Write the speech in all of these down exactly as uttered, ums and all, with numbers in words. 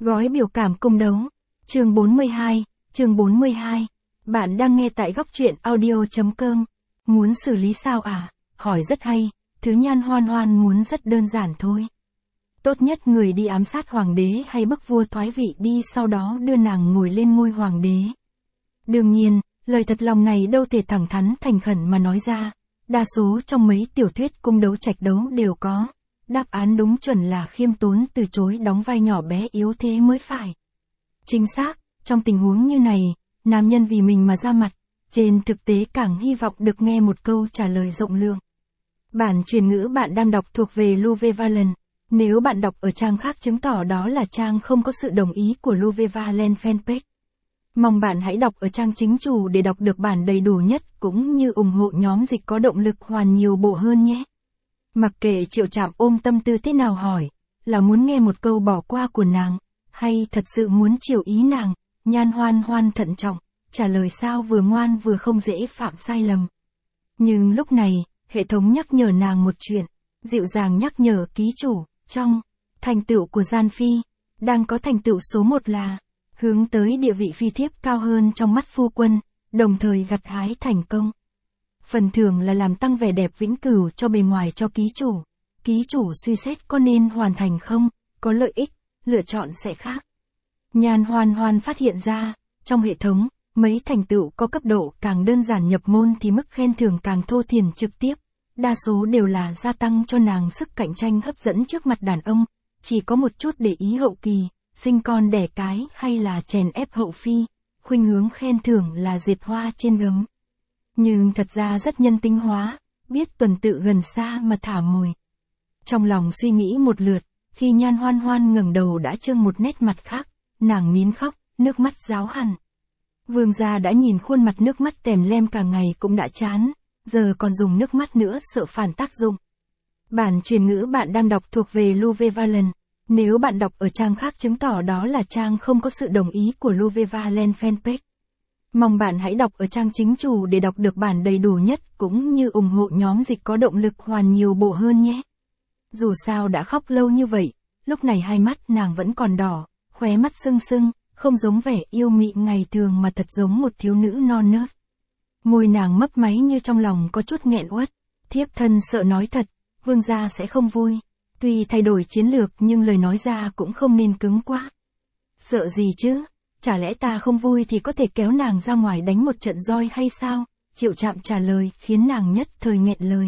Gói biểu cảm cung đấu. Chương bốn mươi hai, chương bốn mươi hai. Bạn đang nghe tại góc truyện audio.com. Muốn xử lý sao à? Hỏi rất hay, thứ Nhan Hoan Hoan muốn rất đơn giản thôi. Tốt nhất người đi ám sát hoàng đế hay bức vua thoái vị đi, sau đó đưa nàng ngồi lên ngôi hoàng đế. Đương nhiên, lời thật lòng này đâu thể thẳng thắn thành khẩn mà nói ra. Đa số trong mấy tiểu thuyết cung đấu trạch đấu đều có. Đáp án đúng chuẩn là khiêm tốn từ chối đóng vai nhỏ bé yếu thế mới phải. Chính xác, trong tình huống như này, nam nhân vì mình mà ra mặt, trên thực tế càng hy vọng được nghe một câu trả lời rộng lượng. Bản truyền ngữ bạn đang đọc thuộc về Luvevalen. Nếu bạn đọc ở trang khác chứng tỏ đó là trang không có sự đồng ý của Luvevalen fanpage. Mong bạn hãy đọc ở trang chính chủ để đọc được bản đầy đủ nhất cũng như ủng hộ nhóm dịch có động lực hoàn nhiều bộ hơn nhé. Mặc kệ Triệu Trạm ôm tâm tư thế nào hỏi, là muốn nghe một câu bỏ qua của nàng, hay thật sự muốn chiều ý nàng, Nhan Hoan Hoan thận trọng, trả lời sao vừa ngoan vừa không dễ phạm sai lầm. Nhưng lúc này, hệ thống nhắc nhở nàng một chuyện, dịu dàng nhắc nhở ký chủ, trong thành tựu của Gian Phi, đang có thành tựu số một là hướng tới địa vị phi thiếp cao hơn trong mắt phu quân, đồng thời gặt hái thành công. Phần thưởng là làm tăng vẻ đẹp vĩnh cửu cho bề ngoài cho ký chủ. Ký chủ suy xét có nên hoàn thành không, có lợi ích, lựa chọn sẽ khác. Nhan Hoan Hoan phát hiện ra, trong hệ thống, mấy thành tựu có cấp độ càng đơn giản nhập môn thì mức khen thưởng càng thô thiển trực tiếp. Đa số đều là gia tăng cho nàng sức cạnh tranh hấp dẫn trước mặt đàn ông, chỉ có một chút để ý hậu kỳ, sinh con đẻ cái hay là chèn ép hậu phi, khuynh hướng khen thưởng là dệt hoa trên gấm. Nhưng thật ra rất nhân tính hóa, biết tuần tự gần xa mà thả mồi. Trong lòng suy nghĩ một lượt, khi Nhan Hoan Hoan ngẩng đầu đã trương một nét mặt khác, nàng nín khóc, nước mắt ráo hẳn. Vương gia đã nhìn khuôn mặt nước mắt tèm lem cả ngày cũng đã chán, giờ còn dùng nước mắt nữa sợ phản tác dụng. Bản truyền ngữ bạn đang đọc thuộc về Luvevalen. Nếu bạn đọc ở trang khác chứng tỏ đó là trang không có sự đồng ý của Luvevalen fanpage. Mong bạn hãy đọc ở trang chính chủ để đọc được bản đầy đủ nhất cũng như ủng hộ nhóm dịch có động lực hoàn nhiều bộ hơn nhé. Dù sao đã khóc lâu như vậy, lúc này hai mắt nàng vẫn còn đỏ, khóe mắt sưng sưng, không giống vẻ yêu mị ngày thường mà thật giống một thiếu nữ non nớt. Môi nàng mấp máy như trong lòng có chút nghẹn uất, thiếp thân sợ nói thật, vương gia sẽ không vui. Tuy thay đổi chiến lược nhưng lời nói ra cũng không nên cứng quá. Sợ gì chứ? Chả lẽ ta không vui thì có thể kéo nàng ra ngoài đánh một trận roi hay sao? Triệu Trạm trả lời khiến nàng nhất thời nghẹn lời.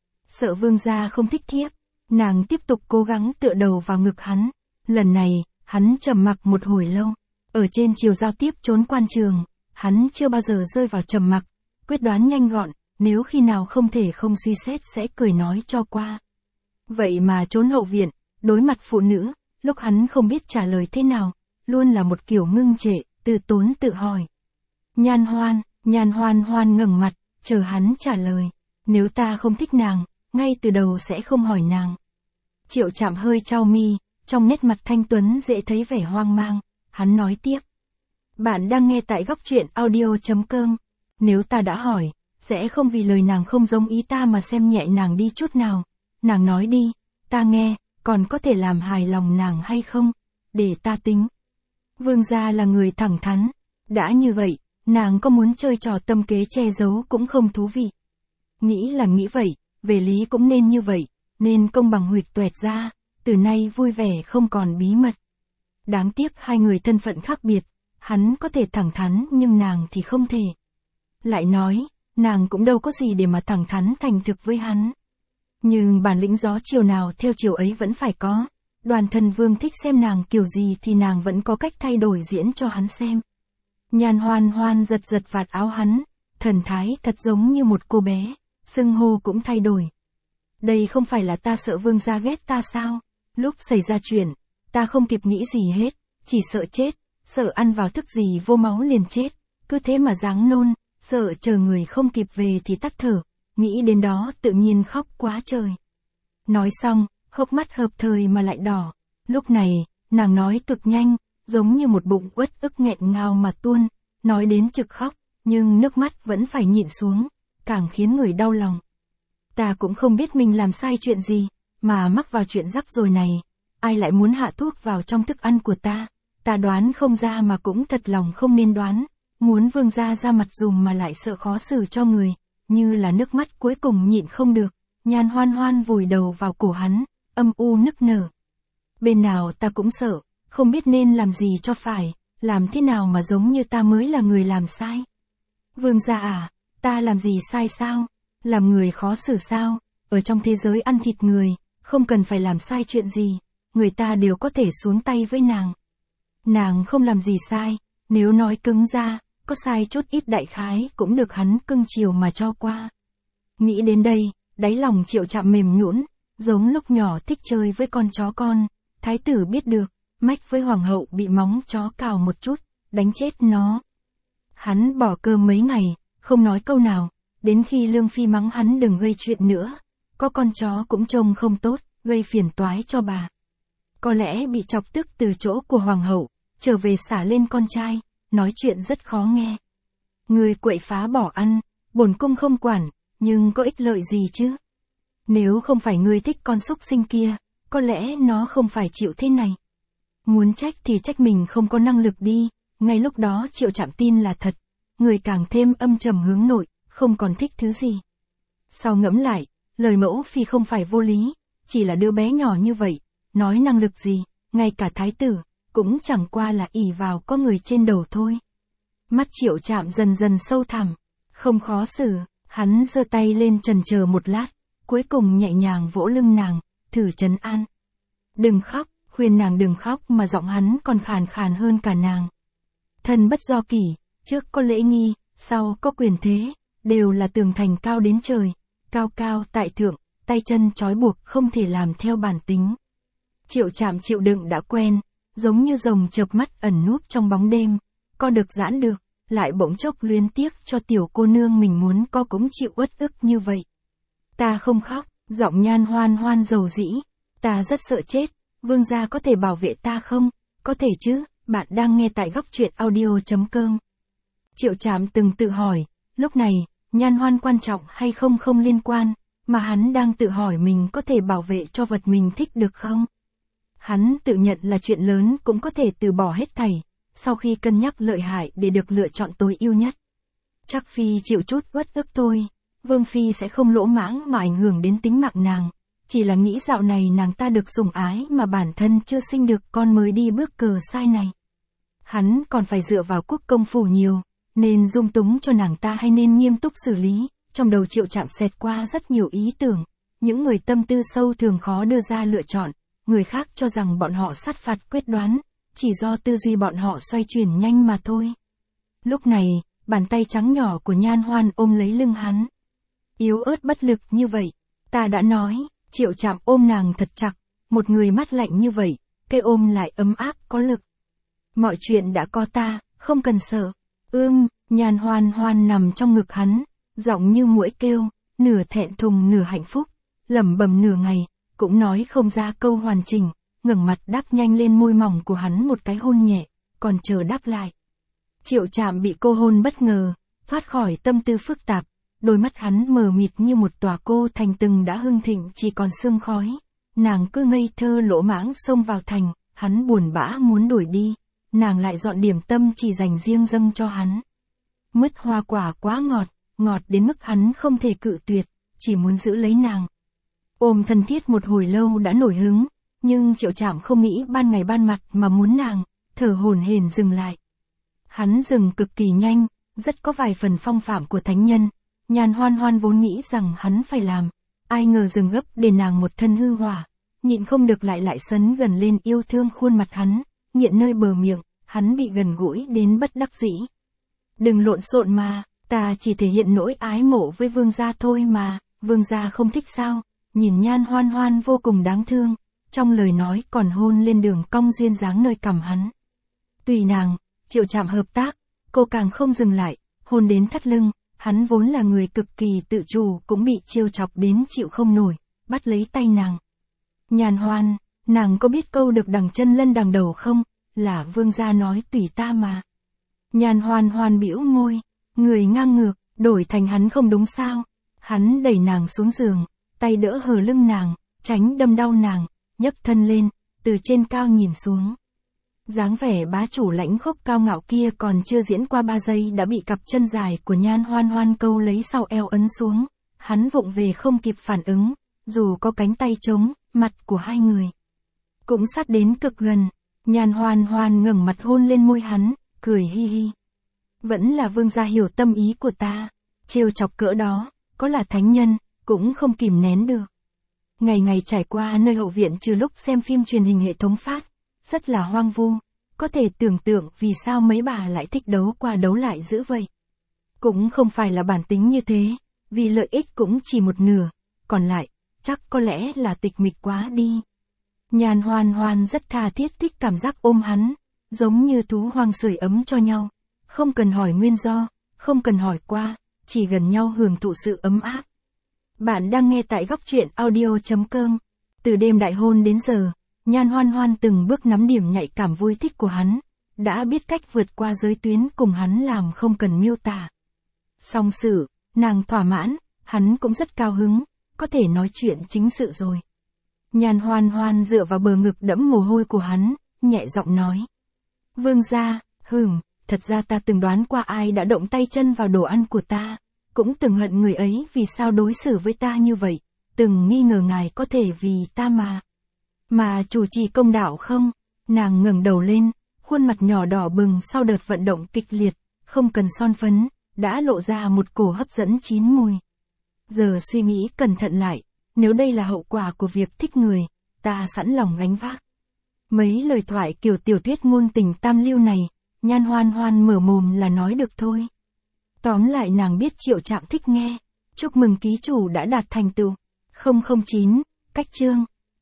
Sợ vương gia không thích thiếp. Nàng tiếp tục cố gắng tựa đầu vào ngực hắn. Lần này, hắn trầm mặc một hồi lâu. Ở trên chiều giao tiếp trốn quan trường, hắn chưa bao giờ rơi vào trầm mặc. Quyết đoán nhanh gọn, nếu khi nào không thể không suy xét sẽ cười nói cho qua. Vậy mà trốn hậu viện, đối mặt phụ nữ, lúc hắn không biết trả lời thế nào, luôn là một kiểu ngưng trệ, từ tốn tự hỏi. Nhan Hoan, Nhan Hoan Hoan ngẩng mặt, chờ hắn trả lời. Nếu ta không thích nàng, ngay từ đầu sẽ không hỏi nàng. Triệu Trạm hơi chau mi, trong nét mặt thanh tuấn dễ thấy vẻ hoang mang. Hắn nói tiếp. Bạn đang nghe tại góc truyện audio.com. Nếu ta đã hỏi, sẽ không vì lời nàng không giống ý ta mà xem nhẹ nàng đi chút nào. Nàng nói đi, ta nghe, còn có thể làm hài lòng nàng hay không? Để ta tính. Vương gia là người thẳng thắn. Đã như vậy, nàng có muốn chơi trò tâm kế che giấu cũng không thú vị. Nghĩ là nghĩ vậy, về lý cũng nên như vậy, nên công bằng huỵch tuệt ra, từ nay vui vẻ không còn bí mật. Đáng tiếc hai người thân phận khác biệt, hắn có thể thẳng thắn nhưng nàng thì không thể. Lại nói, nàng cũng đâu có gì để mà thẳng thắn thành thực với hắn. Nhưng bản lĩnh gió chiều nào theo chiều ấy vẫn phải có. Đoàn Thần Vương thích xem nàng kiểu gì thì nàng vẫn có cách thay đổi diễn cho hắn xem. Nhan Hoan Hoan giật giật vạt áo hắn, thần thái thật giống như một cô bé, xưng hô cũng thay đổi. Đây không phải là ta sợ vương gia ghét ta sao? Lúc xảy ra chuyện, ta không kịp nghĩ gì hết, chỉ sợ chết, sợ ăn vào thức gì vô máu liền chết, cứ thế mà ráng nôn, sợ chờ người không kịp về thì tắt thở, nghĩ đến đó tự nhiên khóc quá trời. Nói xong, hốc mắt hợp thời mà lại đỏ, lúc này, nàng nói cực nhanh, giống như một bụng uất ức nghẹn ngào mà tuôn, nói đến trực khóc, nhưng nước mắt vẫn phải nhịn xuống, càng khiến người đau lòng. Ta cũng không biết mình làm sai chuyện gì, mà mắc vào chuyện rắc rối này, ai lại muốn hạ thuốc vào trong thức ăn của ta, Ta đoán không ra mà cũng thật lòng không nên đoán, muốn vương gia ra mặt dùm mà lại sợ khó xử cho người, như là nước mắt cuối cùng nhịn không được, Nhan Hoan Hoan vùi đầu vào cổ hắn, âm u nức nở. Bên nào ta cũng sợ, không biết nên làm gì cho phải, làm thế nào mà giống như ta mới là người làm sai. Vương gia à, ta làm gì sai sao? Làm người khó xử sao? Ở trong thế giới ăn thịt người, không cần phải làm sai chuyện gì, người ta đều có thể xuống tay với nàng. Nàng không làm gì sai, nếu nói cứng ra, có sai chút ít đại khái cũng được hắn cưng chiều mà cho qua. Nghĩ đến đây, đáy lòng Triệu Trạm mềm nhũn, giống lúc nhỏ thích chơi với con chó con, thái tử biết được, mách với hoàng hậu bị móng chó cào một chút, đánh chết nó. Hắn bỏ cơm mấy ngày, không nói câu nào, đến khi Lương Phi mắng hắn đừng gây chuyện nữa, có con chó cũng trông không tốt, gây phiền toái cho bà. Có lẽ bị chọc tức từ chỗ của hoàng hậu, trở về xả lên con trai, nói chuyện rất khó nghe. Người quậy phá bỏ ăn, bổn cung không quản, nhưng có ích lợi gì chứ? Nếu không phải ngươi thích con súc sinh kia, có lẽ nó không phải chịu thế này. Muốn trách thì trách mình không có năng lực đi, ngay lúc đó Triệu Trạm tin là thật, người càng thêm âm trầm hướng nội, không còn thích thứ gì. Sau ngẫm lại, lời mẫu phi không phải vô lý, chỉ là đứa bé nhỏ như vậy, nói năng lực gì, ngay cả thái tử, cũng chẳng qua là ỷ vào có người trên đầu thôi. Mắt Triệu Trạm dần dần sâu thẳm, không khó xử, hắn giơ tay lên chần chờ một lát, cuối cùng nhẹ nhàng vỗ lưng nàng, thử trấn an. Đừng khóc, khuyên nàng đừng khóc mà giọng hắn còn khàn khàn hơn cả nàng. Thân bất do kỷ, trước có lễ nghi, sau có quyền thế, đều là tường thành cao đến trời, cao cao tại thượng, tay chân trói buộc không thể làm theo bản tính. Triệu Trạm chịu đựng đã quen, giống như rồng chợp mắt ẩn núp trong bóng đêm, co được giãn được, lại bỗng chốc luyến tiếc cho tiểu cô nương mình muốn co cũng chịu uất ức như vậy. Ta không khóc, giọng Nhan Hoan Hoan dầu dĩ, ta rất sợ chết, vương gia có thể bảo vệ ta không? Có thể chứ, bạn đang nghe tại góc truyện audio chấm com. Triệu Trạm từng tự hỏi, lúc này, Nhan Hoan quan trọng hay không không liên quan, mà hắn đang tự hỏi mình có thể bảo vệ cho vật mình thích được không? Hắn tự nhận là chuyện lớn cũng có thể từ bỏ hết thảy, sau khi cân nhắc lợi hại để được lựa chọn tối ưu nhất. Chắc Phi chịu chút uất ức thôi, Vương Phi sẽ không lỗ mãng mà ảnh hưởng đến tính mạng nàng, chỉ là nghĩ dạo này nàng ta được sủng ái mà bản thân chưa sinh được con mới đi bước cờ sai này. Hắn còn phải dựa vào quốc công phủ nhiều, nên dung túng cho nàng ta hay nên nghiêm túc xử lý, trong đầu Triệu Trạm xẹt qua rất nhiều ý tưởng, những người tâm tư sâu thường khó đưa ra lựa chọn, người khác cho rằng bọn họ sát phạt quyết đoán, chỉ do tư duy bọn họ xoay chuyển nhanh mà thôi. Lúc này, bàn tay trắng nhỏ của Nhan Hoan ôm lấy lưng hắn. Yếu ớt bất lực như vậy, ta đã nói, Triệu Trạm ôm nàng thật chặt, một người mắt lạnh như vậy, cái ôm lại ấm áp có lực. Mọi chuyện đã có ta, không cần sợ. Ưm, Nhan Hoan Hoan nằm trong ngực hắn, giọng như muỗi kêu, nửa thẹn thùng nửa hạnh phúc, lẩm bẩm nửa ngày, cũng nói không ra câu hoàn chỉnh, ngẩng mặt đáp nhanh lên môi mỏng của hắn một cái hôn nhẹ, còn chờ đáp lại. Triệu Trạm bị cô hôn bất ngờ, thoát khỏi tâm tư phức tạp, đôi mắt hắn mờ mịt như một tòa cô thành từng đã hưng thịnh chỉ còn sương khói, nàng cứ ngây thơ lỗ mãng xông vào thành, hắn buồn bã muốn đuổi đi, nàng lại dọn điểm tâm chỉ dành riêng dâng cho hắn. Mứt hoa quả quá ngọt, ngọt đến mức hắn không thể cự tuyệt, chỉ muốn giữ lấy nàng. Ôm thân thiết một hồi lâu đã nổi hứng, nhưng Triệu Trạm không nghĩ ban ngày ban mặt mà muốn nàng, thở hổn hển dừng lại. Hắn dừng cực kỳ nhanh, rất có vài phần phong phạm của thánh nhân. Nhan Hoan Hoan vốn nghĩ rằng hắn phải làm, ai ngờ dừng gấp để nàng một thân hư hỏa, nhịn không được lại lại sấn gần lên yêu thương khuôn mặt hắn, nghiện nơi bờ miệng, hắn bị gần gũi đến bất đắc dĩ. Đừng lộn xộn mà, ta chỉ thể hiện nỗi ái mộ với vương gia thôi mà, vương gia không thích sao? Nhìn Nhan Hoan Hoan vô cùng đáng thương, trong lời nói còn hôn lên đường cong duyên dáng nơi cằm hắn. Tùy nàng, Triệu Trạm hợp tác, cô càng không dừng lại, hôn đến thắt lưng, hắn vốn là người cực kỳ tự chủ cũng bị trêu chọc đến chịu không nổi, bắt lấy tay nàng. Nhan Hoan, nàng có biết câu được đằng chân lân đằng đầu không? Là vương gia nói tùy ta mà. Nhan Hoan Hoan bĩu môi, người ngang ngược, đổi thành hắn không đúng sao? Hắn đẩy nàng xuống giường, tay đỡ hờ lưng nàng, tránh đâm đau nàng, nhấc thân lên, từ trên cao nhìn xuống. Dáng vẻ bá chủ lãnh khốc cao ngạo kia còn chưa diễn qua ba giây đã bị cặp chân dài của Nhan Hoan Hoan câu lấy sau eo ấn xuống, hắn vụng về không kịp phản ứng, dù có cánh tay trống, mặt của hai người cũng sát đến cực gần. Nhan Hoan Hoan ngẩng mặt hôn lên môi hắn, cười hi hi. Vẫn là vương gia hiểu tâm ý của ta, trêu chọc cỡ đó, có là thánh nhân, cũng không kìm nén được. Ngày ngày trải qua nơi hậu viện trừ lúc xem phim truyền hình hệ thống phát, rất là hoang vu, có thể tưởng tượng vì sao mấy bà lại thích đấu qua đấu lại dữ vậy. Cũng không phải là bản tính như thế, vì lợi ích cũng chỉ một nửa, còn lại, chắc có lẽ là tịch mịch quá đi. Nhan Hoan Hoan rất tha thiết thích cảm giác ôm hắn, giống như thú hoang sưởi ấm cho nhau, không cần hỏi nguyên do, không cần hỏi qua, chỉ gần nhau hưởng thụ sự ấm áp. Bạn đang nghe tại góc truyện audio chấm com. Từ đêm đại hôn đến giờ, Nhan Hoan Hoan từng bước nắm điểm nhạy cảm vui thích của hắn, đã biết cách vượt qua giới tuyến cùng hắn làm không cần miêu tả. Song sự, nàng thỏa mãn, hắn cũng rất cao hứng, có thể nói chuyện chính sự rồi. Nhan Hoan Hoan dựa vào bờ ngực đẫm mồ hôi của hắn, nhẹ giọng nói. Vương gia, hừm, thật ra ta từng đoán qua ai đã động tay chân vào đồ ăn của ta, cũng từng hận người ấy vì sao đối xử với ta như vậy, từng nghi ngờ ngài có thể vì ta mà. Mà chủ trì công đạo không? Nàng ngẩng đầu lên, khuôn mặt nhỏ đỏ bừng sau đợt vận động kịch liệt, không cần son phấn, đã lộ ra một cổ hấp dẫn chín mùi. Giờ suy nghĩ cẩn thận lại, nếu đây là hậu quả của việc thích người, ta sẵn lòng gánh vác. Mấy lời thoại kiểu tiểu thuyết ngôn tình tam lưu này, Nhan Hoan Hoan mở mồm là nói được thôi. Tóm lại nàng biết Triệu Trạm thích nghe. Chúc mừng ký chủ đã đạt thành tựu. không không chín, cách chương.